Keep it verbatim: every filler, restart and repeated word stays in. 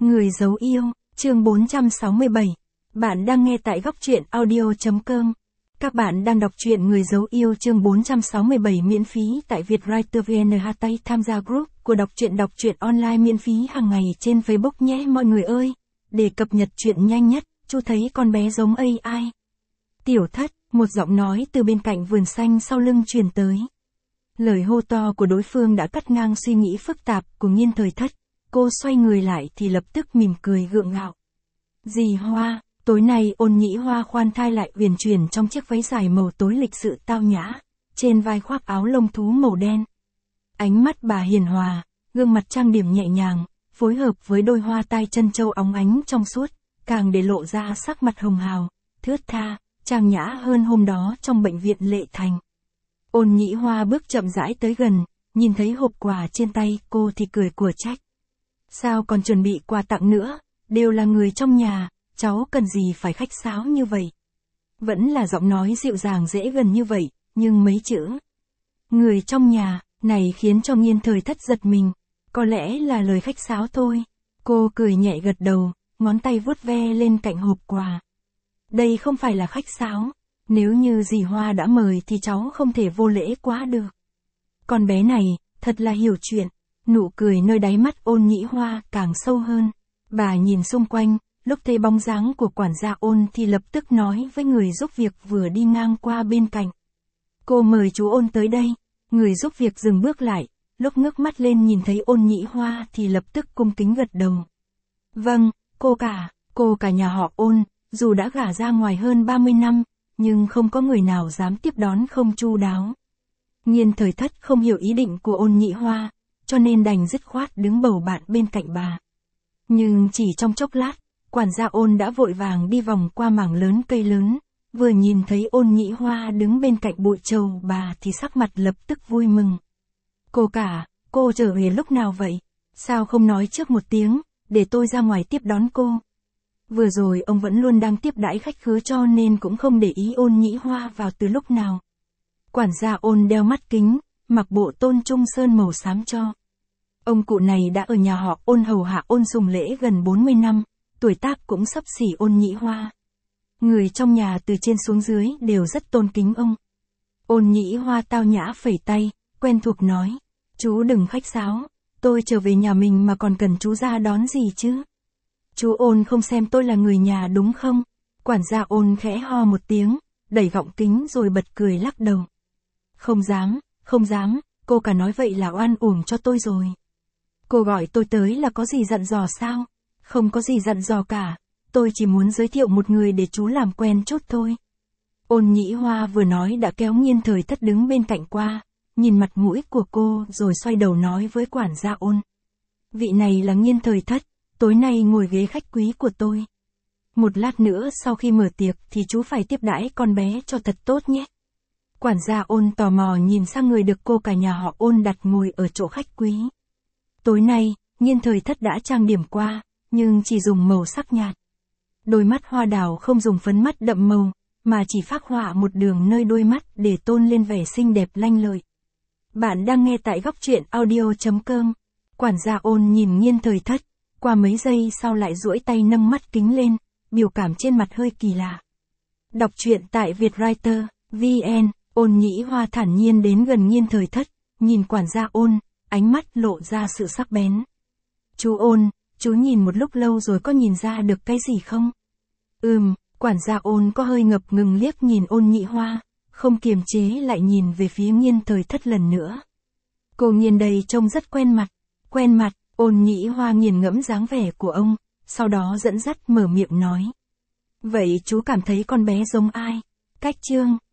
Người giấu yêu, chương bốn trăm sáu mươi bảy. Bạn đang nghe tại góc truyện audio.com. Các bạn đang đọc truyện Người giấu yêu chương bốn trăm sáu mươi bảy miễn phí tại Vietwriter vê en. Hashtag tham gia group của đọc truyện đọc truyện online miễn phí hàng ngày trên Facebook nhé mọi người ơi. Để cập nhật truyện nhanh nhất, chú thấy con bé giống a i. Tiểu Thất, một giọng nói từ bên cạnh vườn xanh sau lưng truyền tới. Lời hô to của đối phương đã cắt ngang suy nghĩ phức tạp của Nghiên Thời Thất. Cô xoay người lại thì lập tức mỉm cười gượng gạo. Dì Hoa, tối nay Ôn Nhĩ Hoa khoan thai lại uyển chuyển trong chiếc váy dài màu tối lịch sự tao nhã, trên vai khoác áo lông thú màu đen. Ánh mắt bà hiền hòa, gương mặt trang điểm nhẹ nhàng, phối hợp với đôi hoa tai chân châu óng ánh trong suốt, càng để lộ ra sắc mặt hồng hào, thướt tha, trang nhã hơn hôm đó trong bệnh viện Lệ Thành. Ôn Nhĩ Hoa bước chậm rãi tới gần, nhìn thấy hộp quà trên tay cô thì cười của trách. Sao còn chuẩn bị quà tặng nữa, đều là người trong nhà, cháu cần gì phải khách sáo như vậy. Vẫn là giọng nói dịu dàng dễ gần như vậy, nhưng mấy chữ người trong nhà này khiến cho Nghiên Thời Thất giật mình. Có lẽ là lời khách sáo thôi. Cô cười nhẹ gật đầu, ngón tay vuốt ve lên cạnh hộp quà. Đây không phải là khách sáo, nếu như dì Hoa đã mời thì cháu không thể vô lễ quá được. Con bé này, thật là hiểu chuyện. Nụ cười nơi đáy mắt Ôn Nhĩ Hoa càng sâu hơn. Bà nhìn xung quanh, lúc thấy bóng dáng của quản gia Ôn thì lập tức nói với người giúp việc vừa đi ngang qua bên cạnh. Cô mời chú Ôn tới đây. Người giúp việc dừng bước lại, lúc ngước mắt lên nhìn thấy Ôn Nhĩ Hoa thì lập tức cung kính gật đầu. Vâng, cô cả, cô cả nhà họ Ôn, dù đã gả ra ngoài hơn ba mươi năm, nhưng không có người nào dám tiếp đón không chu đáo. Nghiên Thời Thất không hiểu ý định của Ôn Nhĩ Hoa, cho nên đành dứt khoát đứng bầu bạn bên cạnh bà. Nhưng chỉ trong chốc lát, quản gia Ôn đã vội vàng đi vòng qua mảng lớn cây lớn, vừa nhìn thấy Ôn Nhĩ Hoa đứng bên cạnh bụi trầu bà thì sắc mặt lập tức vui mừng. Cô cả, cô trở về lúc nào vậy? Sao không nói trước một tiếng, để tôi ra ngoài tiếp đón cô? Vừa rồi ông vẫn luôn đang tiếp đãi khách khứa cho nên cũng không để ý Ôn Nhĩ Hoa vào từ lúc nào. Quản gia Ôn đeo mắt kính, mặc bộ tôn trung sơn màu xám cho. Ông cụ này đã ở nhà họ Ôn hầu hạ Ôn Sùng Lễ gần bốn mươi năm, tuổi tác cũng xấp xỉ Ôn Nhĩ Hoa. Người trong nhà từ trên xuống dưới đều rất tôn kính ông. Ôn Nhĩ Hoa tao nhã phẩy tay, quen thuộc nói, chú đừng khách sáo, tôi trở về nhà mình mà còn cần chú ra đón gì chứ? Chú Ôn không xem tôi là người nhà đúng không? Quản gia Ôn khẽ ho một tiếng, đẩy gọng kính rồi bật cười lắc đầu. Không dám, không dám, cô cả nói vậy là oan uổng cho tôi rồi. Cô gọi tôi tới là có gì dặn dò sao? Không có gì dặn dò cả, tôi chỉ muốn giới thiệu một người để chú làm quen chút thôi. Ôn Nhĩ Hoa vừa nói đã kéo Nghiên Thời Thất đứng bên cạnh qua, nhìn mặt mũi của cô rồi xoay đầu nói với quản gia Ôn. Vị này là Nghiên Thời Thất, tối nay ngồi ghế khách quý của tôi. Một lát nữa sau khi mở tiệc thì chú phải tiếp đãi con bé cho thật tốt nhé. Quản gia Ôn tò mò nhìn sang người được cô cả nhà họ Ôn đặt ngồi ở chỗ khách quý. Tối nay, Nghiên Thời Thất đã trang điểm qua, nhưng chỉ dùng màu sắc nhạt. Đôi mắt hoa đào không dùng phấn mắt đậm màu, mà chỉ phác họa một đường nơi đôi mắt để tôn lên vẻ xinh đẹp lanh lợi. Bạn đang nghe tại góc truyện audio.com. Quản gia Ôn nhìn Nghiên Thời Thất, qua mấy giây sau lại duỗi tay nâng mắt kính lên, biểu cảm trên mặt hơi kỳ lạ. Đọc truyện tại Vietwriter vê en. Ôn Nhĩ Hoa thản nhiên đến gần Nghiên Thời Thất, nhìn quản gia Ôn, ánh mắt lộ ra sự sắc bén. Chú Ôn, chú nhìn một lúc lâu rồi có nhìn ra được cái gì không? Ừm, quản gia Ôn có hơi ngập ngừng liếc nhìn Ôn Nhĩ Hoa, không kiềm chế lại nhìn về phía Nghiên Thời Thất lần nữa. Cô Nghiên đây trông rất quen mặt, quen mặt, Ôn Nhĩ Hoa nghiền ngẫm dáng vẻ của ông, sau đó dẫn dắt mở miệng nói. Vậy chú cảm thấy con bé giống ai? Cách Trương,